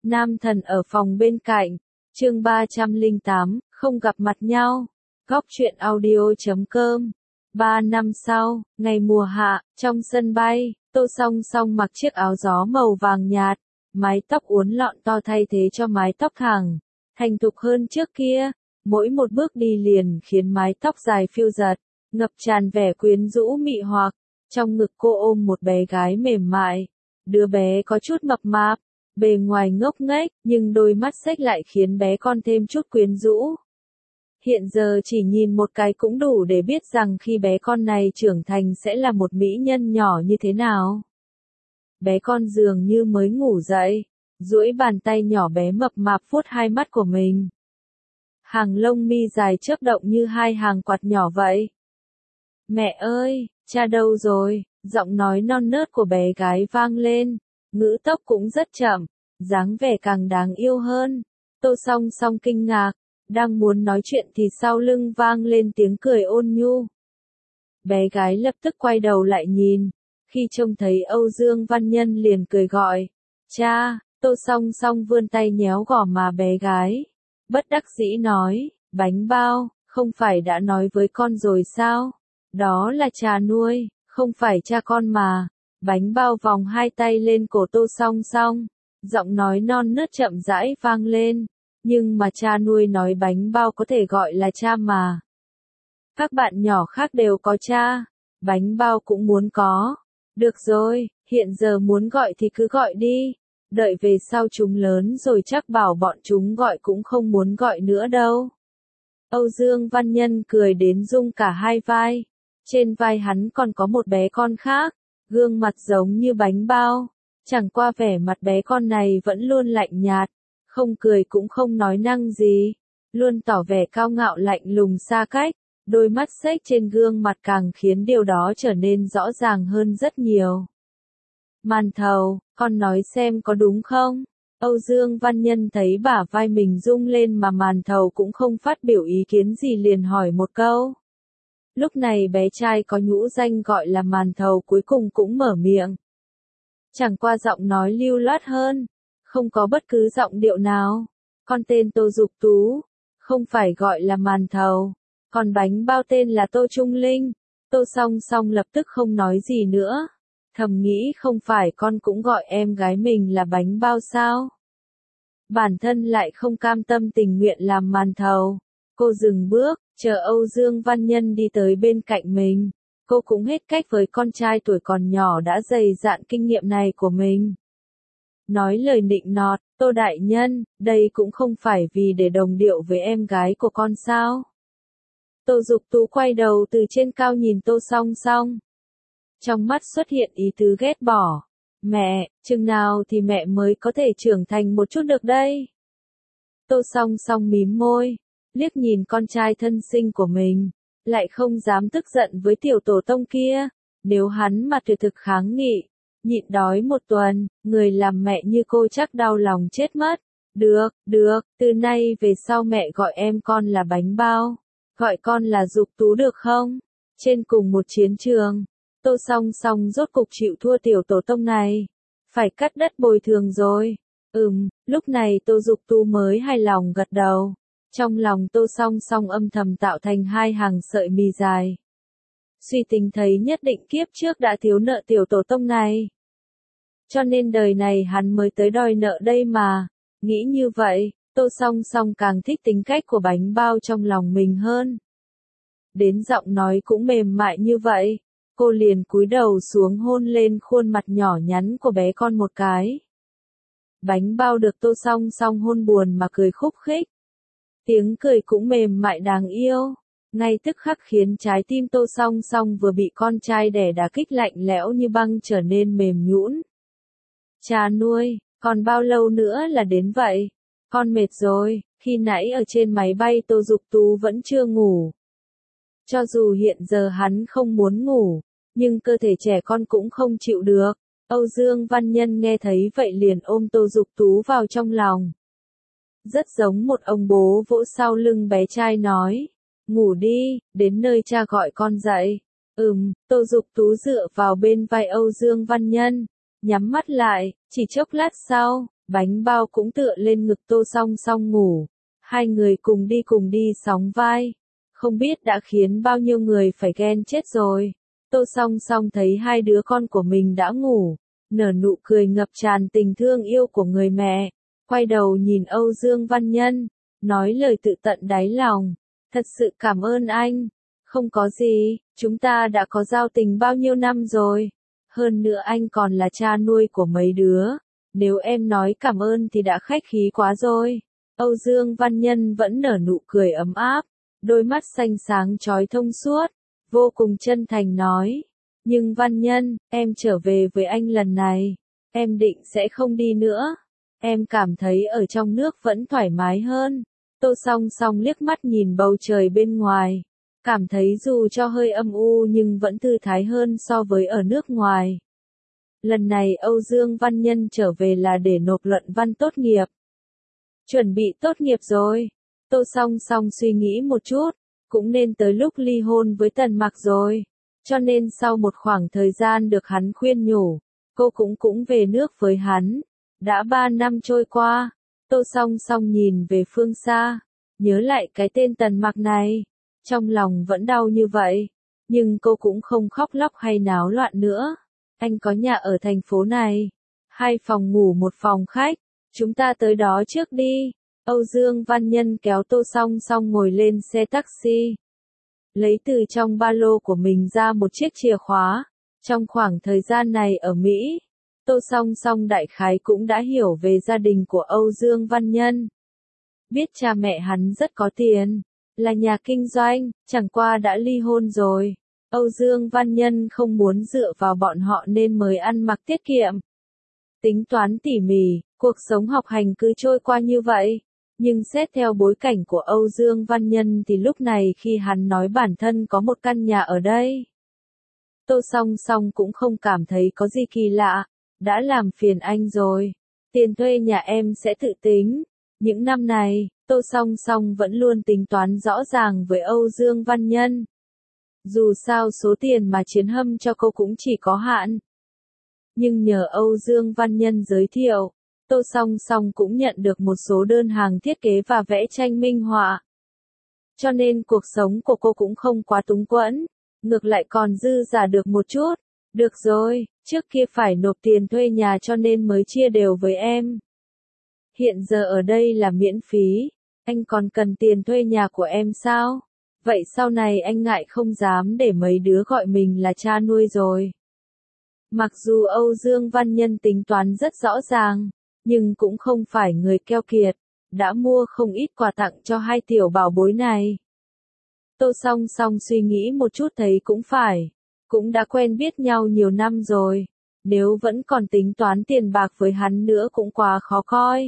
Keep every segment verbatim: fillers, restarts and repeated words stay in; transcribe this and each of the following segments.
Nam thần ở phòng bên cạnh. Chương ba trăm lẻ tám, không gặp mặt nhau. Góc truyện audio chấm com. Ba năm sau, ngày mùa hạ, trong sân bay, Tô Song Song mặc chiếc áo gió màu vàng nhạt, mái tóc uốn lọn to thay thế cho mái tóc thẳng, thành thục hơn trước kia. Mỗi một bước đi liền khiến mái tóc dài phiêu dật, ngập tràn vẻ quyến rũ mị hoặc. Trong ngực cô ôm một bé gái mềm mại. Đứa bé có chút mập mạp, bề ngoài ngốc nghếch, nhưng đôi mắt xếch lại khiến bé con thêm chút quyến rũ. Hiện giờ chỉ nhìn một cái cũng đủ để biết rằng khi bé con này trưởng thành sẽ là một mỹ nhân nhỏ như thế nào. Bé con dường như mới ngủ dậy, duỗi bàn tay nhỏ bé mập mạp vuốt hai mắt của mình. Hàng lông mi dài chớp động như hai hàng quạt nhỏ vậy. Mẹ ơi, cha đâu rồi? Giọng nói non nớt của bé gái vang lên, ngữ tốc cũng rất chậm, dáng vẻ càng đáng yêu hơn. Tô Song Song kinh ngạc, đang muốn nói chuyện thì sau lưng vang lên tiếng cười ôn nhu. Bé gái lập tức quay đầu lại nhìn, khi trông thấy Âu Dương Văn Nhân liền cười gọi, cha. Tô Song Song vươn tay nhéo gò má bé gái, bất đắc dĩ nói, bánh bao, không phải đã nói với con rồi sao? Đó là cha nuôi, không phải cha con mà. Bánh bao vòng hai tay lên cổ Tô Song Song, giọng nói non nớt chậm rãi vang lên, nhưng mà cha nuôi nói bánh bao có thể gọi là cha mà. Các bạn nhỏ khác đều có cha, bánh bao cũng muốn có. Được rồi, hiện giờ muốn gọi thì cứ gọi đi, đợi về sau chúng lớn rồi chắc bảo bọn chúng gọi cũng không muốn gọi nữa đâu. Âu Dương Văn Nhân cười đến rung cả hai vai, trên vai hắn còn có một bé con khác, gương mặt giống như bánh bao, chẳng qua vẻ mặt bé con này vẫn luôn lạnh nhạt, không cười cũng không nói năng gì, luôn tỏ vẻ cao ngạo lạnh lùng xa cách, đôi mắt xếch trên gương mặt càng khiến điều đó trở nên rõ ràng hơn rất nhiều. Màn thầu, con nói xem có đúng không? Âu Dương Văn Nhân thấy bả vai mình rung lên mà màn thầu cũng không phát biểu ý kiến gì liền hỏi một câu. Lúc này bé trai có nhũ danh gọi là màn thầu cuối cùng cũng mở miệng. Chẳng qua giọng nói lưu loát hơn, không có bất cứ giọng điệu nào. Con tên Tô Dục Tú, không phải gọi là màn thầu, còn bánh bao tên là Tô Trung Linh. Tô Song Song lập tức không nói gì nữa, thầm nghĩ không phải con cũng gọi em gái mình là bánh bao sao? Bản thân lại không cam tâm tình nguyện làm màn thầu. Cô dừng bước, chờ Âu Dương Văn Nhân đi tới bên cạnh mình. Cô cũng hết cách với con trai tuổi còn nhỏ đã dày dạn kinh nghiệm này của mình. Nói lời nịnh nọt, Tô đại nhân, đây cũng không phải vì để đồng điệu với em gái của con sao? Tô Dục Tú quay đầu từ trên cao nhìn Tô Song Song. Trong mắt xuất hiện ý tứ ghét bỏ. Mẹ, chừng nào thì mẹ mới có thể trưởng thành một chút được đây? Tô Song Song mím môi, liếc nhìn con trai thân sinh của mình, lại không dám tức giận với tiểu tổ tông kia. Nếu hắn mà tuyệt thực kháng nghị, nhịn đói một tuần, người làm mẹ như cô chắc đau lòng chết mất. Được, được, từ nay về sau mẹ gọi em con là bánh bao, gọi con là Dục Tú được không? Trên cùng một chiến trường, Tô Song Song rốt cục chịu thua tiểu tổ tông này, phải cắt đất bồi thường rồi. Ừm, lúc này Tô Dục Tú mới hài lòng gật đầu. Trong lòng Tô Song Song âm thầm tạo thành hai hàng sợi mì dài. Suy tính thấy nhất định kiếp trước đã thiếu nợ tiểu tổ tông này, cho nên đời này hắn mới tới đòi nợ đây mà. Nghĩ như vậy, Tô Song Song càng thích tính cách của bánh bao trong lòng mình hơn. Đến giọng nói cũng mềm mại như vậy, cô liền cúi đầu xuống hôn lên khuôn mặt nhỏ nhắn của bé con một cái. Bánh bao được Tô Song Song hôn buồn mà cười khúc khích. Tiếng cười cũng mềm mại đáng yêu, ngay tức khắc khiến trái tim Tô Song Song vừa bị con trai đẻ đả kích lạnh lẽo như băng trở nên mềm nhũn. Cha nuôi, còn bao lâu nữa là đến vậy? Con mệt rồi, khi nãy ở trên máy bay Tô Dục Tú vẫn chưa ngủ. Cho dù hiện giờ hắn không muốn ngủ, nhưng cơ thể trẻ con cũng không chịu được. Âu Dương Văn Nhân nghe thấy vậy liền ôm Tô Dục Tú vào trong lòng. Rất giống một ông bố vỗ sau lưng bé trai nói, ngủ đi, đến nơi cha gọi con dậy. Ừm, Tô Dục Tú dựa vào bên vai Âu Dương Văn Nhân, nhắm mắt lại, chỉ chốc lát sau, Bánh bao cũng tựa lên ngực Tô Song Song ngủ. Hai người cùng đi cùng đi sóng vai. Không biết đã khiến bao nhiêu người phải ghen chết rồi. Tô Song Song thấy hai đứa con của mình đã ngủ. Nở nụ cười ngập tràn tình thương yêu của người mẹ. Quay đầu nhìn Âu Dương Văn Nhân. Nói lời tự tận đáy lòng. Thật sự cảm ơn anh. Không có gì, chúng ta đã có giao tình bao nhiêu năm rồi. Hơn nữa anh còn là cha nuôi của mấy đứa. Nếu em nói cảm ơn thì đã khách khí quá rồi. Âu Dương Văn Nhân vẫn nở nụ cười ấm áp. Đôi mắt xanh sáng chói thông suốt. Vô cùng chân thành nói. Nhưng Văn Nhân, em trở về với anh lần này. Em định sẽ không đi nữa. Em cảm thấy ở trong nước vẫn thoải mái hơn. Tô Song Song liếc mắt nhìn bầu trời bên ngoài. Cảm thấy dù cho hơi âm u nhưng vẫn thư thái hơn so với ở nước ngoài. Lần này Âu Dương Văn Nhân trở về là để nộp luận văn tốt nghiệp. Chuẩn bị tốt nghiệp rồi. Tô Song Song suy nghĩ một chút. Cũng nên tới lúc ly hôn với Tần Mặc rồi. Cho nên sau một khoảng thời gian được hắn khuyên nhủ, cô cũng cũng về nước với hắn. Đã ba năm trôi qua. Tô Song Song nhìn về phương xa. Nhớ lại cái tên Tần Mặc này. Trong lòng vẫn đau như vậy. Nhưng cô cũng không khóc lóc hay náo loạn nữa. Anh có nhà ở thành phố này. Hai phòng ngủ một phòng khách. Chúng ta tới đó trước đi. Âu Dương Văn Nhân kéo Tô Song Song ngồi lên xe taxi. Lấy từ trong ba lô của mình ra một chiếc chìa khóa. Trong khoảng thời gian này ở Mỹ, Tô Song Song đại khái cũng đã hiểu về gia đình của Âu Dương Văn Nhân. Biết cha mẹ hắn rất có tiền, là nhà kinh doanh, chẳng qua đã ly hôn rồi. Âu Dương Văn Nhân không muốn dựa vào bọn họ nên mới ăn mặc tiết kiệm. Tính toán tỉ mỉ, cuộc sống học hành cứ trôi qua như vậy. Nhưng xét theo bối cảnh của Âu Dương Văn Nhân thì lúc này khi hắn nói bản thân có một căn nhà ở đây, Tô Song Song cũng không cảm thấy có gì kỳ lạ. Đã làm phiền anh rồi. Tiền thuê nhà em sẽ tự tính. Những năm này, Tô Song Song vẫn luôn tính toán rõ ràng với Âu Dương Văn Nhân. Dù sao số tiền mà Chiến Hâm cho cô cũng chỉ có hạn. Nhưng nhờ Âu Dương Văn Nhân giới thiệu, Tô Song Song cũng nhận được một số đơn hàng thiết kế và vẽ tranh minh họa. Cho nên cuộc sống của cô cũng không quá túng quẫn, ngược lại còn dư giả được một chút. Được rồi, trước kia phải nộp tiền thuê nhà cho nên mới chia đều với em. Hiện giờ ở đây là miễn phí, anh còn cần tiền thuê nhà của em sao? Vậy sau này anh ngại không dám để mấy đứa gọi mình là cha nuôi rồi. Mặc dù Âu Dương Văn Nhân tính toán rất rõ ràng, nhưng cũng không phải người keo kiệt, đã mua không ít quà tặng cho hai tiểu bảo bối này. Tô Song Song suy nghĩ một chút thấy cũng phải, cũng đã quen biết nhau nhiều năm rồi, nếu vẫn còn tính toán tiền bạc với hắn nữa cũng quá khó coi.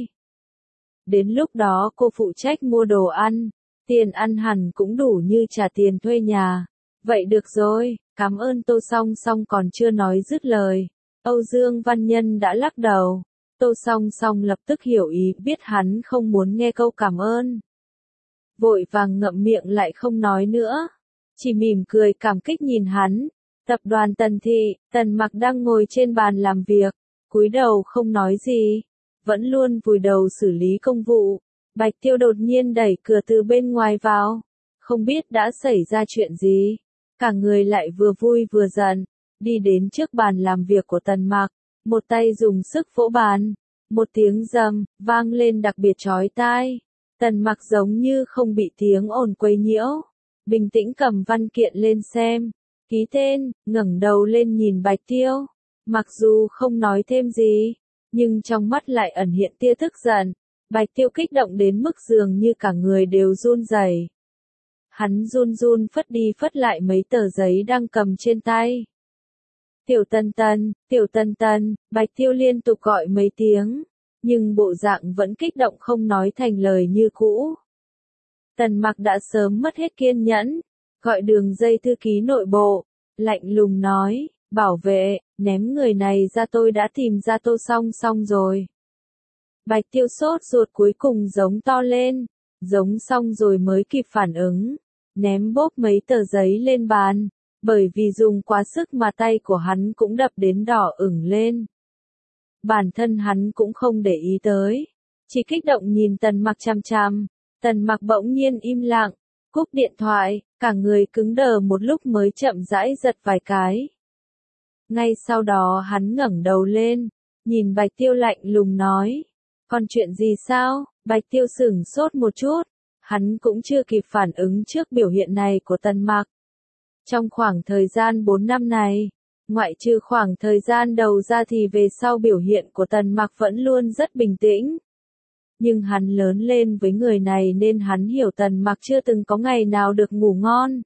Đến lúc đó cô phụ trách mua đồ ăn, tiền ăn hẳn cũng đủ như trả tiền thuê nhà. Vậy được rồi, cảm ơn. Tô Song Song còn chưa nói dứt lời, Âu Dương Văn Nhân đã lắc đầu. Tô Song Song lập tức hiểu ý, biết hắn không muốn nghe câu cảm ơn. Vội vàng ngậm miệng lại không nói nữa, chỉ mỉm cười cảm kích nhìn hắn. Tập đoàn Tần Thị, Tần Mặc đang ngồi trên bàn làm việc, cúi đầu không nói gì, vẫn luôn vùi đầu xử lý công vụ. Bạch Tiêu đột nhiên đẩy cửa từ bên ngoài vào, không biết đã xảy ra chuyện gì, cả người lại vừa vui vừa giận, đi đến trước bàn làm việc của Tần Mặc, một tay dùng sức vỗ bàn, một tiếng rầm vang lên đặc biệt chói tai. Tần Mặc giống như không bị tiếng ồn quấy nhiễu, bình tĩnh cầm văn kiện lên xem, ký tên, ngẩng đầu lên nhìn Bạch Tiêu, mặc dù không nói thêm gì, nhưng trong mắt lại ẩn hiện tia tức giận. Bạch Tiêu kích động đến mức dường như cả người đều run rẩy. Hắn run run phất đi phất lại mấy tờ giấy đang cầm trên tay. Tiểu Tần Tần, Tiểu Tần Tần, Bạch Tiêu liên tục gọi mấy tiếng, nhưng bộ dạng vẫn kích động không nói thành lời như cũ. Tần Mặc đã sớm mất hết kiên nhẫn, gọi đường dây thư ký nội bộ, lạnh lùng nói, bảo vệ, ném người này ra, tôi đã tìm ra Tô Song Song rồi. Bạch Tiêu sốt ruột cuối cùng giống to lên, giống xong rồi mới kịp phản ứng, ném bốp mấy tờ giấy lên bàn, bởi vì dùng quá sức mà tay của hắn cũng đập đến đỏ ửng lên. bản thân hắn cũng không để ý tới. Chỉ kích động nhìn Tần Mặc chằm chằm. Tần Mặc bỗng nhiên im lặng, cúp điện thoại, cả người cứng đờ một lúc mới chậm rãi giật vài cái. Ngay sau đó hắn ngẩng đầu lên, nhìn Bạch Tiêu lạnh lùng nói. Còn chuyện gì sao? Bạch Tiêu sửng sốt một chút, hắn cũng chưa kịp phản ứng trước biểu hiện này của Tần Mặc. Trong khoảng thời gian bốn năm này, ngoại trừ khoảng thời gian đầu ra thì về sau biểu hiện của Tần Mặc vẫn luôn rất bình tĩnh. Nhưng hắn lớn lên với người này nên hắn hiểu Tần Mặc chưa từng có ngày nào được ngủ ngon.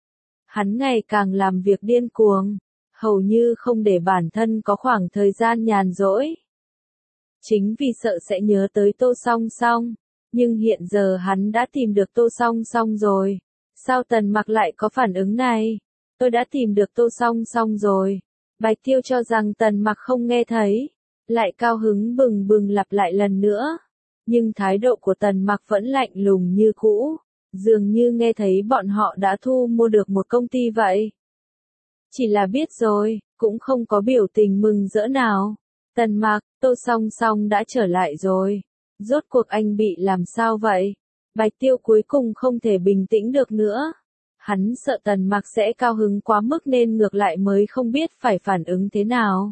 Hắn ngày càng làm việc điên cuồng, hầu như không để bản thân có khoảng thời gian nhàn rỗi. Chính vì sợ sẽ nhớ tới Tô Song Song, nhưng hiện giờ hắn đã tìm được Tô Song Song rồi. Sao Tần Mặc lại có phản ứng này? Tôi đã tìm được Tô Song Song rồi. Bạch Tiêu cho rằng Tần Mặc không nghe thấy, lại cao hứng bừng bừng lặp lại lần nữa. Nhưng thái độ của Tần Mặc vẫn lạnh lùng như cũ, dường như nghe thấy bọn họ đã thu mua được một công ty vậy. Chỉ là biết rồi, cũng không có biểu tình mừng rỡ nào. Tần Mặc, Tô Song Song đã trở lại rồi. Rốt cuộc anh bị làm sao vậy? Bạch Tiêu cuối cùng không thể bình tĩnh được nữa. Hắn sợ Tần Mặc sẽ cao hứng quá mức nên ngược lại mới không biết phải phản ứng thế nào.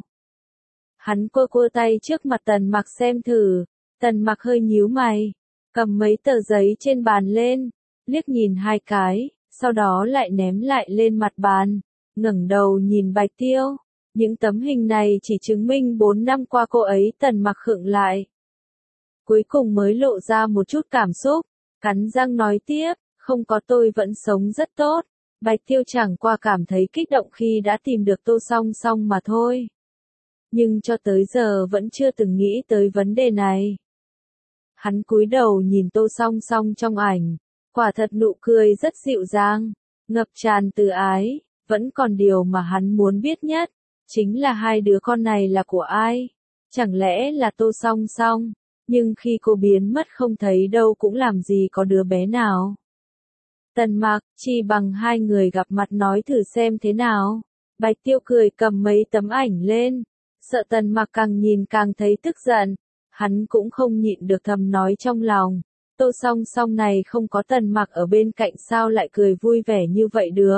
Hắn quơ quơ tay trước mặt Tần Mặc xem thử. Tần Mặc hơi nhíu mày, cầm mấy tờ giấy trên bàn lên, liếc nhìn hai cái, sau đó lại ném lại lên mặt bàn, ngẩng đầu nhìn Bạch Tiêu. Những tấm hình này chỉ chứng minh bốn năm qua cô ấy Tần Mặc khựng lại. Cuối cùng mới lộ ra một chút cảm xúc, cắn răng nói tiếp, không có tôi vẫn sống rất tốt. Bạch Tiêu chẳng qua cảm thấy kích động khi đã tìm được Tô Song Song mà thôi. Nhưng cho tới giờ vẫn chưa từng nghĩ tới vấn đề này. Hắn cúi đầu nhìn Tô Song Song trong ảnh, quả thật nụ cười rất dịu dàng, ngập tràn từ ái, vẫn còn điều mà hắn muốn biết nhất, chính là hai đứa con này là của ai? Chẳng lẽ là Tô Song Song? Nhưng khi cô biến mất không thấy đâu cũng làm gì có đứa bé nào. Tần Mặc, chi bằng hai người gặp mặt nói thử xem thế nào. Bạch Tiêu cười cầm mấy tấm ảnh lên, sợ Tần Mặc càng nhìn càng thấy tức giận. Hắn cũng không nhịn được thầm nói trong lòng, Tô Song Song này không có Tần Mặc ở bên cạnh sao lại cười vui vẻ như vậy được.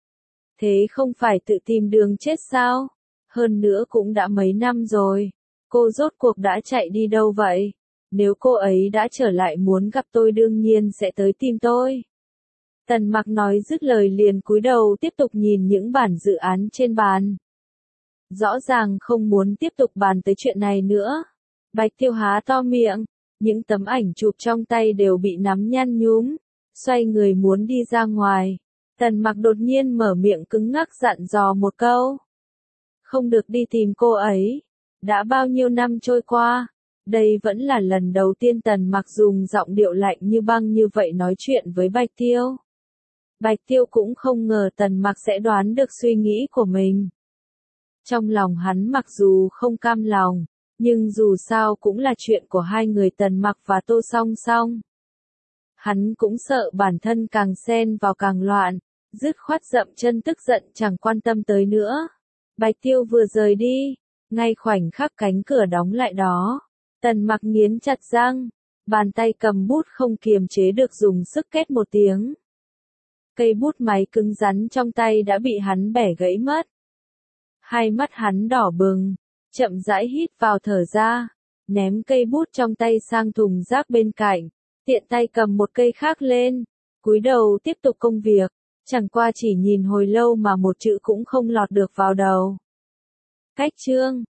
Thế không phải tự tìm đường chết sao? Hơn nữa cũng đã mấy năm rồi, cô rốt cuộc đã chạy đi đâu vậy? Nếu cô ấy đã trở lại muốn gặp tôi đương nhiên sẽ tới tìm tôi. Tần Mặc nói dứt lời liền cúi đầu tiếp tục nhìn những bản dự án trên bàn. Rõ ràng không muốn tiếp tục bàn tới chuyện này nữa. Bạch Tiêu há to miệng, những tấm ảnh chụp trong tay đều bị nắm nhăn nhúm, xoay người muốn đi ra ngoài. Tần Mặc đột nhiên mở miệng cứng ngắc dặn dò một câu. Không được đi tìm cô ấy. Đã bao nhiêu năm trôi qua, đây vẫn là lần đầu tiên Tần Mặc dùng giọng điệu lạnh như băng như vậy nói chuyện với Bạch Tiêu. Bạch Tiêu cũng không ngờ Tần Mặc sẽ đoán được suy nghĩ của mình. Trong lòng hắn mặc dù không cam lòng, nhưng dù sao cũng là chuyện của hai người Tần Mặc và Tô Song Song. Hắn cũng sợ bản thân càng xen vào càng loạn, dứt khoát dậm chân tức giận chẳng quan tâm tới nữa. Bạch Tiêu vừa rời đi, ngay khoảnh khắc cánh cửa đóng lại đó, Tần Mặc nghiến chặt răng, bàn tay cầm bút không kiềm chế được dùng sức két một tiếng. Cây bút máy cứng rắn trong tay đã bị hắn bẻ gãy mất. Hai mắt hắn đỏ bừng, chậm rãi hít vào thở ra, ném cây bút trong tay sang thùng rác bên cạnh, tiện tay cầm một cây khác lên, cúi đầu tiếp tục công việc, chẳng qua chỉ nhìn hồi lâu mà một chữ cũng không lọt được vào đầu. Cách chương